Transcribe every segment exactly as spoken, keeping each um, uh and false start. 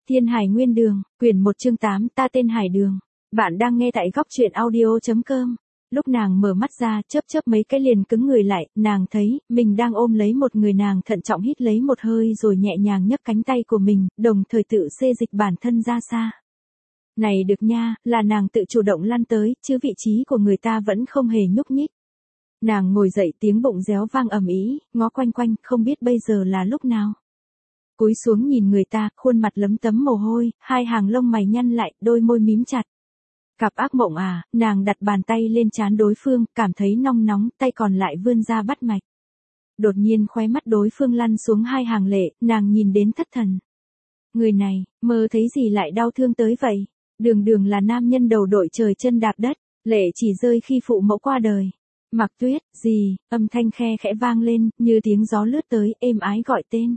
Thiên Hải Nguyên Đường, quyển một chương tám, ta tên Hải Đường. Bạn đang nghe tại góc truyện audio chấm com. Lúc nàng mở mắt ra, chớp chớp mấy cái liền cứng người lại, nàng thấy, mình đang ôm lấy một người, nàng thận trọng hít lấy một hơi rồi nhẹ nhàng nhấc cánh tay của mình, đồng thời tự xê dịch bản thân ra xa. Này được nha, là nàng tự chủ động lăn tới, chứ vị trí của người ta vẫn không hề nhúc nhích. Nàng ngồi dậy, tiếng bụng réo vang ầm ĩ, ngó quanh quanh, không biết bây giờ là lúc nào. Cúi xuống nhìn người ta, khuôn mặt lấm tấm mồ hôi, hai hàng lông mày nhăn lại, đôi môi mím chặt. Cặp ác mộng à, nàng đặt bàn tay lên trán đối phương, cảm thấy nong nóng, tay còn lại vươn ra bắt mạch. Đột nhiên khóe mắt đối phương lăn xuống hai hàng lệ, nàng nhìn đến thất thần. Người này, mơ thấy gì lại đau thương tới vậy? Đường Đường là nam nhân đầu đội trời chân đạp đất, lệ chỉ rơi khi phụ mẫu qua đời. Mặc Tuyết, gì, âm thanh khe khẽ vang lên, như tiếng gió lướt tới, êm ái gọi tên.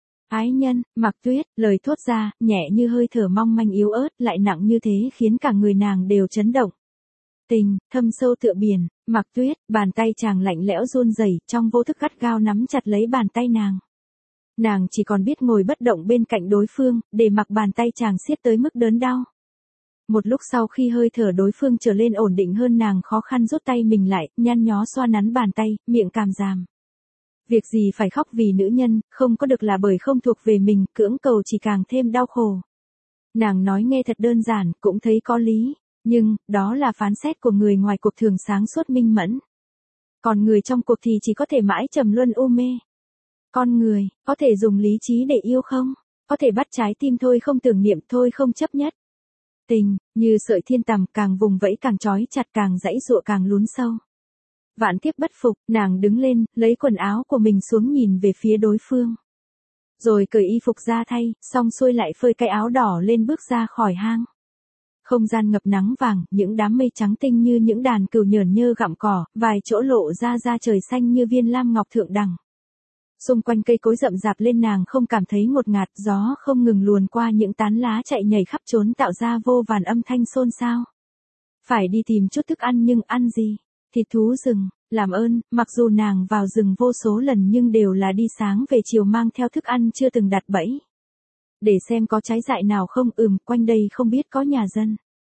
Ái nhân, Mặc Tuyết, lời thốt ra, nhẹ như hơi thở mong manh yếu ớt, lại nặng như thế khiến cả người nàng đều chấn động. Tình, thâm sâu tựa biển, Mặc Tuyết, bàn tay chàng lạnh lẽo run rẩy, trong vô thức gắt gao nắm chặt lấy bàn tay nàng. Nàng chỉ còn biết ngồi bất động bên cạnh đối phương, để mặc bàn tay chàng siết tới mức đớn đau. Một lúc sau khi hơi thở đối phương trở lên ổn định hơn, nàng khó khăn rút tay mình lại, nhăn nhó xoa nắn bàn tay, miệng càm ràm. Việc gì phải khóc vì nữ nhân, không có được là bởi không thuộc về mình, cưỡng cầu chỉ càng thêm đau khổ. Nàng nói nghe thật đơn giản, cũng thấy có lý, nhưng, đó là phán xét của người ngoài cuộc thường sáng suốt minh mẫn. Còn người trong cuộc thì chỉ có thể mãi trầm luân u mê. Con người, có thể dùng lý trí để yêu không? Có thể bắt trái tim thôi không tưởng niệm thôi không chấp nhất. Tình, như sợi thiên tằm, càng vùng vẫy càng trói chặt, càng dãy dụa càng lún sâu. Vạn tiếp bất phục, nàng đứng lên, lấy quần áo của mình xuống nhìn về phía đối phương. Rồi cởi y phục ra thay, xong xuôi lại phơi cái áo đỏ lên bước ra khỏi hang. Không gian ngập nắng vàng, những đám mây trắng tinh như những đàn cừu nhởn nhơ gặm cỏ, vài chỗ lộ ra ra trời xanh như viên lam ngọc thượng đẳng. Xung quanh cây cối rậm rạp lên, nàng không cảm thấy ngột ngạt, gió không ngừng luồn qua những tán lá chạy nhảy khắp trốn tạo ra vô vàn âm thanh xôn xao. Phải đi tìm chút thức ăn nhưng ăn gì? Thịt thú rừng, làm ơn, mặc dù nàng vào rừng vô số lần nhưng đều là đi sáng về chiều mang theo thức ăn chưa từng đặt bẫy. Để xem có trái dại nào không, ừm, quanh đây không biết có nhà dân.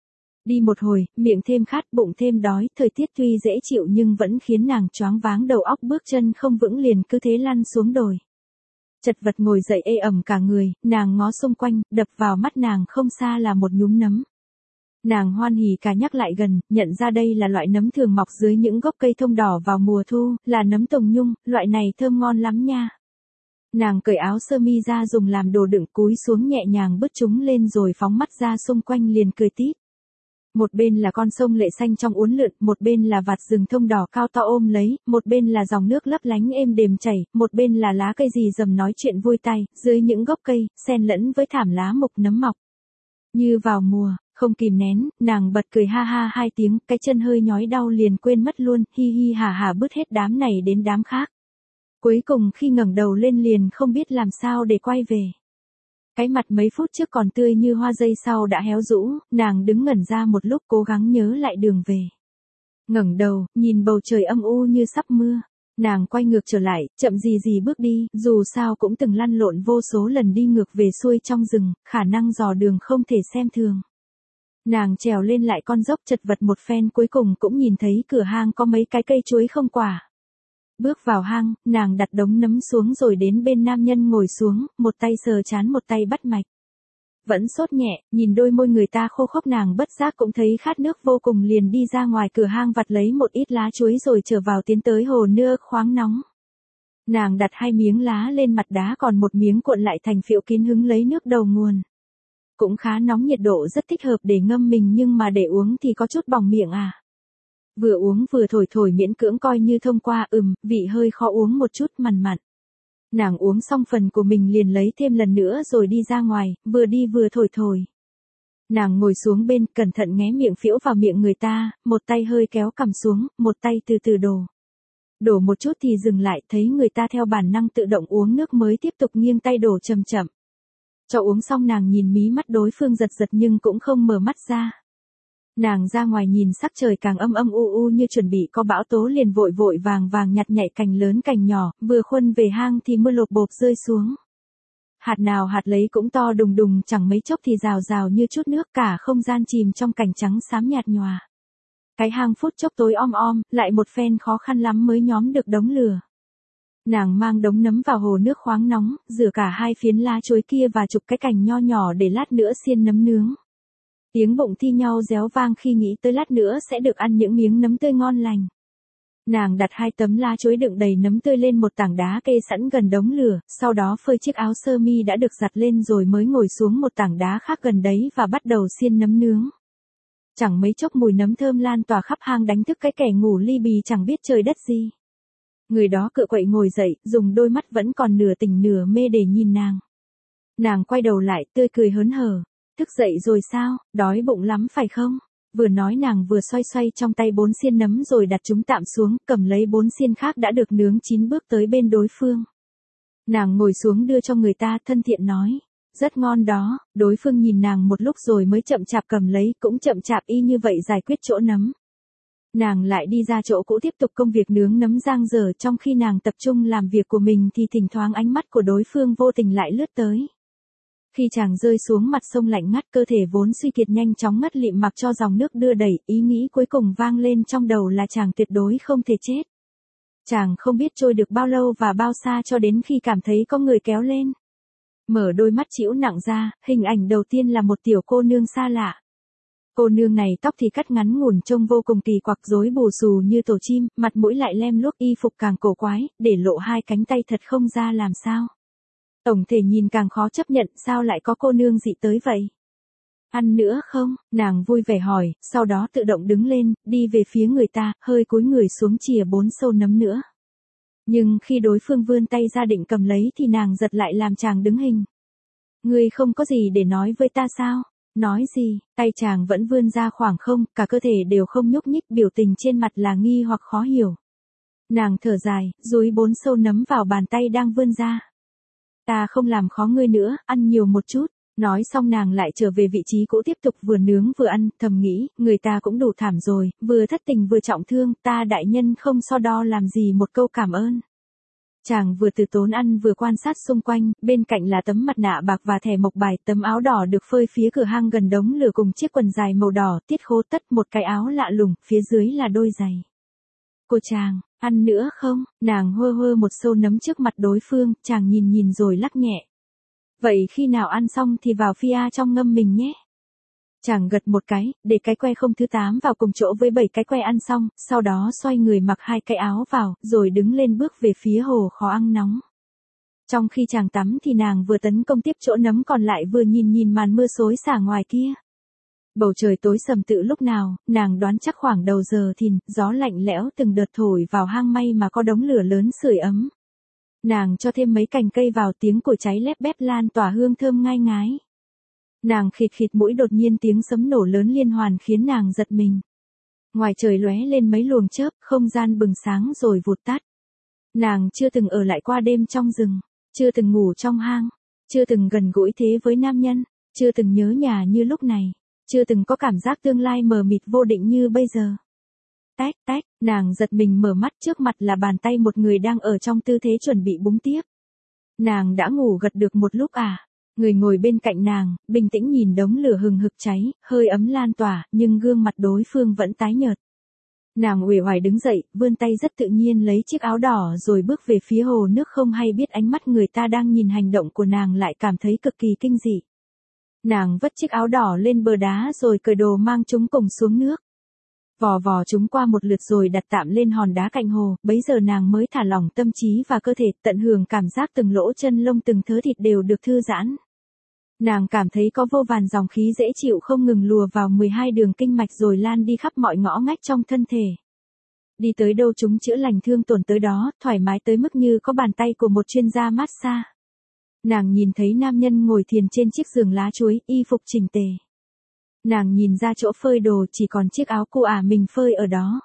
Đi một hồi, miệng thêm khát, bụng thêm đói, thời tiết tuy dễ chịu nhưng vẫn khiến nàng choáng váng đầu óc, bước chân không vững liền cứ thế lăn xuống đồi. Chật vật ngồi dậy ê ẩm cả người, nàng ngó xung quanh, đập vào mắt nàng không xa là một nhúm nấm. Nàng hoan hỉ cả nhắc lại gần, nhận ra đây là loại nấm thường mọc dưới những gốc cây thông đỏ vào mùa thu, là nấm tùng nhung, loại này thơm ngon lắm nha. Nàng cởi áo sơ mi ra dùng làm đồ đựng, cúi xuống nhẹ nhàng bứt chúng lên rồi phóng mắt ra xung quanh liền cười tít. Một bên là con sông lệ xanh trong uốn lượn, một bên là vạt rừng thông đỏ cao to ôm lấy, một bên là dòng nước lấp lánh êm đềm chảy, một bên là lá cây rì rầm nói chuyện vui tay, dưới những gốc cây, xen lẫn với thảm lá mục nấm mọc. Như vào mùa, không kìm nén, nàng bật cười ha ha hai tiếng, cái chân hơi nhói đau liền quên mất luôn, hi hi hà hà bứt hết đám này đến đám khác. Cuối cùng khi ngẩng đầu lên liền không biết làm sao để quay về. Cái mặt mấy phút trước còn tươi như hoa giây sau đã héo rũ, nàng đứng ngẩn ra một lúc cố gắng nhớ lại đường về. Ngẩng đầu, nhìn bầu trời âm u như sắp mưa. Nàng quay ngược trở lại, chậm gì gì bước đi, dù sao cũng từng lăn lộn vô số lần đi ngược về xuôi trong rừng, khả năng dò đường không thể xem thường. Nàng trèo lên lại con dốc chật vật một phen, cuối cùng cũng nhìn thấy cửa hang có mấy cái cây chuối không quả. Bước vào hang, nàng đặt đống nấm xuống rồi đến bên nam nhân ngồi xuống, một tay sờ trán một tay bắt mạch. Vẫn sốt nhẹ, nhìn đôi môi người ta khô khốc, nàng bất giác cũng thấy khát nước vô cùng, liền đi ra ngoài cửa hang vặt lấy một ít lá chuối rồi trở vào tiến tới hồ nước khoáng nóng. Nàng đặt hai miếng lá lên mặt đá, còn một miếng cuộn lại thành phễu kín hứng lấy nước đầu nguồn. Cũng khá nóng, nhiệt độ rất thích hợp để ngâm mình, nhưng mà để uống thì có chút bỏng miệng à. Vừa uống vừa thổi thổi miễn cưỡng coi như thông qua, ừm, vị hơi khó uống một chút, mặn mặn. Nàng uống xong phần của mình liền lấy thêm lần nữa rồi đi ra ngoài, vừa đi vừa thổi thổi. Nàng ngồi xuống bên, cẩn thận nghé miệng phễu vào miệng người ta, một tay hơi kéo cằm xuống, một tay từ từ đổ. Đổ một chút thì dừng lại, thấy người ta theo bản năng tự động uống nước mới tiếp tục nghiêng tay đổ chậm chậm. Cho uống xong nàng nhìn mí mắt đối phương giật giật nhưng cũng không mở mắt ra. Nàng ra ngoài nhìn sắc trời càng âm âm u u như chuẩn bị có bão tố, liền vội vội vàng vàng nhặt nhảy cành lớn cành nhỏ, vừa khuân về hang thì mưa lộp bộp rơi xuống. Hạt nào hạt lấy cũng to đùng đùng, chẳng mấy chốc thì rào rào như chút nước, cả không gian chìm trong cảnh trắng xám nhạt nhòa. Cái hang phút chốc tối om om, lại một phen khó khăn lắm mới nhóm được đống lửa. Nàng mang đống nấm vào hồ nước khoáng nóng, rửa cả hai phiến lá chuối kia và chụp cái cành nho nhỏ để lát nữa xiên nấm nướng. Tiếng bụng thi nhau réo vang khi nghĩ tới lát nữa sẽ được ăn những miếng nấm tươi ngon lành. Nàng đặt hai tấm lá chuối đựng đầy nấm tươi lên một tảng đá kê sẵn gần đống lửa, sau đó phơi chiếc áo sơ mi đã được giặt lên rồi mới ngồi xuống một tảng đá khác gần đấy và bắt đầu xiên nấm nướng. Chẳng mấy chốc mùi nấm thơm lan tỏa khắp hang đánh thức cái kẻ ngủ li bì chẳng biết trời đất gì. Người đó cựa quậy ngồi dậy, dùng đôi mắt vẫn còn nửa tỉnh nửa mê để nhìn nàng. Nàng quay đầu lại, tươi cười hớn hở. Thức dậy rồi sao, đói bụng lắm phải không? Vừa nói nàng vừa xoay xoay trong tay bốn xiên nấm rồi đặt chúng tạm xuống, cầm lấy bốn xiên khác đã được nướng chín bước tới bên đối phương. Nàng ngồi xuống đưa cho người ta, thân thiện nói. Rất ngon đó, đối phương nhìn nàng một lúc rồi mới chậm chạp cầm lấy, cũng chậm chạp y như vậy giải quyết chỗ nấm. Nàng lại đi ra chỗ cũ tiếp tục công việc nướng nấm giang dở, trong khi nàng tập trung làm việc của mình thì thỉnh thoảng ánh mắt của đối phương vô tình lại lướt tới. Khi chàng rơi xuống mặt sông lạnh ngắt, cơ thể vốn suy kiệt nhanh chóng ngất lịm mặc cho dòng nước đưa đẩy, ý nghĩ cuối cùng vang lên trong đầu là chàng tuyệt đối không thể chết. Chàng không biết trôi được bao lâu và bao xa cho đến khi cảm thấy có người kéo lên. Mở đôi mắt trĩu nặng ra, hình ảnh đầu tiên là một tiểu cô nương xa lạ. Cô nương này tóc thì cắt ngắn ngủn trông vô cùng kỳ quặc, rối bù xù như tổ chim, mặt mũi lại lem luốc, y phục càng cổ quái, để lộ hai cánh tay thật không ra làm sao. Tổng thể nhìn càng khó chấp nhận, sao lại có cô nương dị tới vậy? Ăn nữa không? Nàng vui vẻ hỏi, sau đó tự động đứng lên, đi về phía người ta, hơi cúi người xuống chìa bốn sâu nấm nữa. Nhưng khi đối phương vươn tay ra định cầm lấy thì nàng giật lại làm chàng đứng hình. Ngươi không có gì để nói với ta sao? Nói gì? Tay chàng vẫn vươn ra khoảng không, cả cơ thể đều không nhúc nhích, biểu tình trên mặt là nghi hoặc khó hiểu. Nàng thở dài, dúi bốn sâu nấm vào bàn tay đang vươn ra. Ta không làm khó ngươi nữa, ăn nhiều một chút. Nói xong nàng lại trở về vị trí cũ tiếp tục vừa nướng vừa ăn, thầm nghĩ, người ta cũng đủ thảm rồi, vừa thất tình vừa trọng thương, ta đại nhân không so đo làm gì một câu cảm ơn. Chàng vừa từ tốn ăn vừa quan sát xung quanh, bên cạnh là tấm mặt nạ bạc và thẻ mộc bài, tấm áo đỏ được phơi phía cửa hang gần đống lửa cùng chiếc quần dài màu đỏ, tiết khố tất, một cái áo lạ lùng, phía dưới là đôi giày. Cô chàng, ăn nữa không? Nàng hơ hơ một sâu nấm trước mặt đối phương, chàng nhìn nhìn rồi lắc nhẹ. Vậy khi nào ăn xong thì vào phi a trong ngâm mình nhé. Chàng gật một cái, để cái que không thứ tám vào cùng chỗ với bảy cái que ăn xong, sau đó xoay người mặc hai cái áo vào, rồi đứng lên bước về phía hồ khó ăn nóng. Trong khi chàng tắm thì nàng vừa tấn công tiếp chỗ nấm còn lại vừa nhìn nhìn màn mưa xối xả ngoài kia. Bầu trời tối sầm tự lúc nào, nàng đoán chắc khoảng đầu giờ thìn, gió lạnh lẽo từng đợt thổi vào hang, may mà có đống lửa lớn sưởi ấm. Nàng cho thêm mấy cành cây vào, tiếng củi cháy lép bép lan tỏa hương thơm ngai ngái. Nàng khịt khịt mũi, đột nhiên tiếng sấm nổ lớn liên hoàn khiến nàng giật mình. Ngoài trời lóe lên mấy luồng chớp, không gian bừng sáng rồi vụt tắt. Nàng chưa từng ở lại qua đêm trong rừng, chưa từng ngủ trong hang, chưa từng gần gũi thế với nam nhân, chưa từng nhớ nhà như lúc này, chưa từng có cảm giác tương lai mờ mịt vô định như bây giờ. Tách tách, nàng giật mình mở mắt, trước mặt là bàn tay một người đang ở trong tư thế chuẩn bị búng tiếp. Nàng đã ngủ gật được một lúc à? Người ngồi bên cạnh nàng, bình tĩnh nhìn đống lửa hừng hực cháy, hơi ấm lan tỏa, nhưng gương mặt đối phương vẫn tái nhợt. Nàng uể oải đứng dậy, vươn tay rất tự nhiên lấy chiếc áo đỏ rồi bước về phía hồ nước, không hay biết ánh mắt người ta đang nhìn hành động của nàng lại cảm thấy cực kỳ kinh dị. Nàng vất chiếc áo đỏ lên bờ đá rồi cởi đồ mang chúng cùng xuống nước. Vò vò chúng qua một lượt rồi đặt tạm lên hòn đá cạnh hồ, bấy giờ nàng mới thả lỏng tâm trí và cơ thể, tận hưởng cảm giác từng lỗ chân lông từng thớ thịt đều được thư giãn. Nàng cảm thấy có vô vàn dòng khí dễ chịu không ngừng lùa vào mười hai đường kinh mạch rồi lan đi khắp mọi ngõ ngách trong thân thể. Đi tới đâu chúng chữa lành thương tổn tới đó, thoải mái tới mức như có bàn tay của một chuyên gia massage. Nàng nhìn thấy nam nhân ngồi thiền trên chiếc giường lá chuối, y phục chỉnh tề. Nàng nhìn ra chỗ phơi đồ chỉ còn chiếc áo cô ả mình phơi ở đó.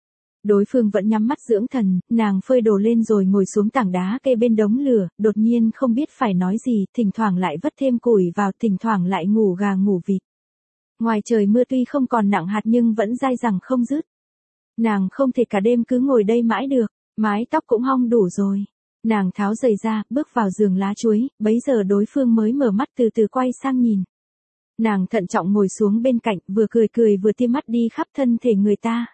Đối phương vẫn nhắm mắt dưỡng thần, nàng phơi đồ lên rồi ngồi xuống tảng đá kê bên đống lửa, đột nhiên không biết phải nói gì, thỉnh thoảng lại vất thêm củi vào, thỉnh thoảng lại ngủ gà ngủ vịt. Ngoài trời mưa tuy không còn nặng hạt nhưng vẫn dai dẳng không dứt. Nàng không thể cả đêm cứ ngồi đây mãi được, mái tóc cũng hong đủ rồi. Nàng tháo giày ra, bước vào giường lá chuối, bấy giờ đối phương mới mở mắt từ từ quay sang nhìn. Nàng thận trọng ngồi xuống bên cạnh, vừa cười cười vừa tiêm mắt đi khắp thân thể người ta.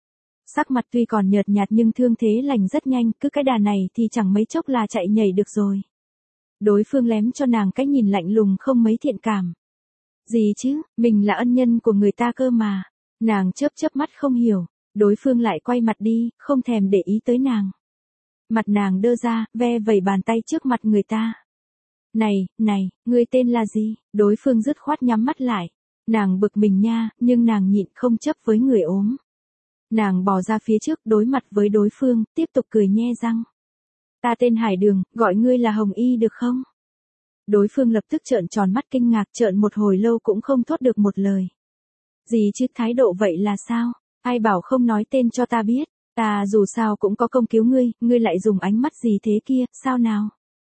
Sắc mặt tuy còn nhợt nhạt nhưng thương thế lành rất nhanh, cứ cái đà này thì chẳng mấy chốc là chạy nhảy được rồi. Đối phương lém cho nàng cái nhìn lạnh lùng không mấy thiện cảm. Gì chứ, mình là ân nhân của người ta cơ mà. Nàng chớp chớp mắt không hiểu, đối phương lại quay mặt đi, không thèm để ý tới nàng. Mặt nàng đơ ra, ve vẩy bàn tay trước mặt người ta. Này, này, ngươi tên là gì? Đối phương dứt khoát nhắm mắt lại. Nàng bực mình nha, nhưng nàng nhịn không chấp với người ốm. Nàng bò ra phía trước đối mặt với đối phương, tiếp tục cười nhe răng. Ta tên Hải Đường, gọi ngươi là Hồng Y được không? Đối phương lập tức trợn tròn mắt kinh ngạc, trợn một hồi lâu cũng không thốt được một lời. Gì chứ, thái độ vậy là sao? Ai bảo không nói tên cho ta biết? Ta dù sao cũng có công cứu ngươi, ngươi lại dùng ánh mắt gì thế kia, sao nào?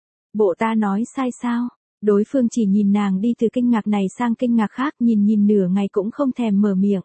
Bộ ta nói sai sao? Đối phương chỉ nhìn nàng đi từ kinh ngạc này sang kinh ngạc khác, nhìn nhìn nửa ngày cũng không thèm mở miệng.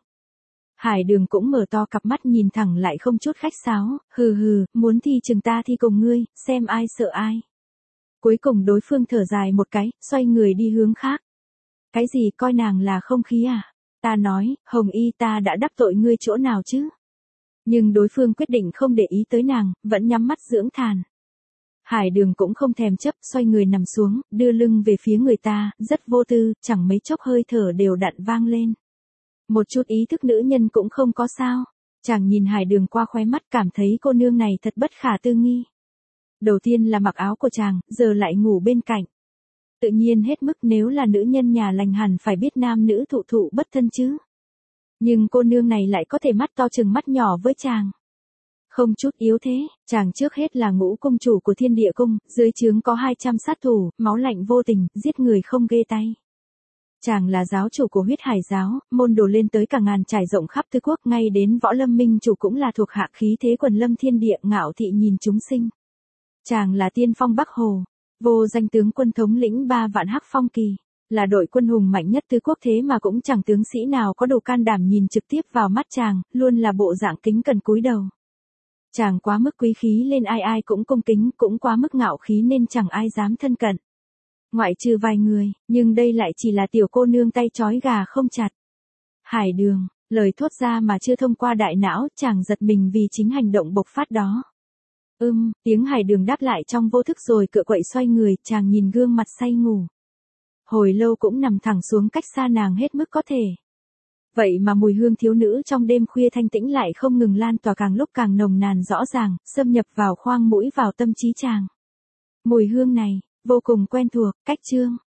Hải Đường cũng mở to cặp mắt nhìn thẳng lại không chút khách sáo, hừ hừ, muốn thi chừng ta thi cùng ngươi, xem ai sợ ai. Cuối cùng đối phương thở dài một cái, xoay người đi hướng khác. Cái gì, coi nàng là không khí à? Ta nói, Hồng Y, ta đã đắc tội ngươi chỗ nào chứ? Nhưng đối phương quyết định không để ý tới nàng, vẫn nhắm mắt dưỡng thàn. Hải Đường cũng không thèm chấp, xoay người nằm xuống, đưa lưng về phía người ta, rất vô tư, chẳng mấy chốc hơi thở đều đặn vang lên. Một chút ý thức nữ nhân cũng không có sao. Chàng nhìn Hải Đường qua khóe mắt, cảm thấy cô nương này thật bất khả tư nghị. Đầu tiên là mặc áo của chàng, giờ lại ngủ bên cạnh. Tự nhiên hết mức, nếu là nữ nhân nhà lành hẳn phải biết nam nữ thụ thụ bất thân chứ. Nhưng cô nương này lại có thể mắt to chừng mắt nhỏ với chàng. Không chút yếu thế, chàng trước hết là ngũ cung chủ của Thiên Địa Cung, dưới trướng có hai trăm sát thủ, máu lạnh vô tình, giết người không ghê tay. Chàng là giáo chủ của huyết hải giáo, môn đồ lên tới cả ngàn trải rộng khắp tứ quốc, ngay đến võ lâm minh chủ cũng là thuộc hạ khí thế quần lâm thiên địa, ngạo thị nhìn chúng sinh. Chàng là tiên phong Bắc Hồ, vô danh tướng quân thống lĩnh ba vạn hắc phong kỳ, là đội quân hùng mạnh nhất tứ quốc, thế mà cũng chẳng tướng sĩ nào có đủ can đảm nhìn trực tiếp vào mắt chàng, luôn là bộ dạng kính cẩn cúi đầu. Chàng quá mức quý khí lên ai ai cũng cung kính, cũng quá mức ngạo khí nên chẳng ai dám thân cận. Ngoại trừ vài người, nhưng đây lại chỉ là tiểu cô nương tay trói gà không chặt. Hải Đường, lời thốt ra mà chưa thông qua đại não, chàng giật mình vì chính hành động bộc phát đó. Ưm, tiếng Hải Đường đáp lại trong vô thức rồi cựa quậy xoay người, chàng nhìn gương mặt say ngủ. Hồi lâu cũng nằm thẳng xuống cách xa nàng hết mức có thể. Vậy mà mùi hương thiếu nữ trong đêm khuya thanh tĩnh lại không ngừng lan tỏa, càng lúc càng nồng nàn rõ ràng, xâm nhập vào khoang mũi, vào tâm trí chàng. Mùi hương này vô cùng quen thuộc, cách chương.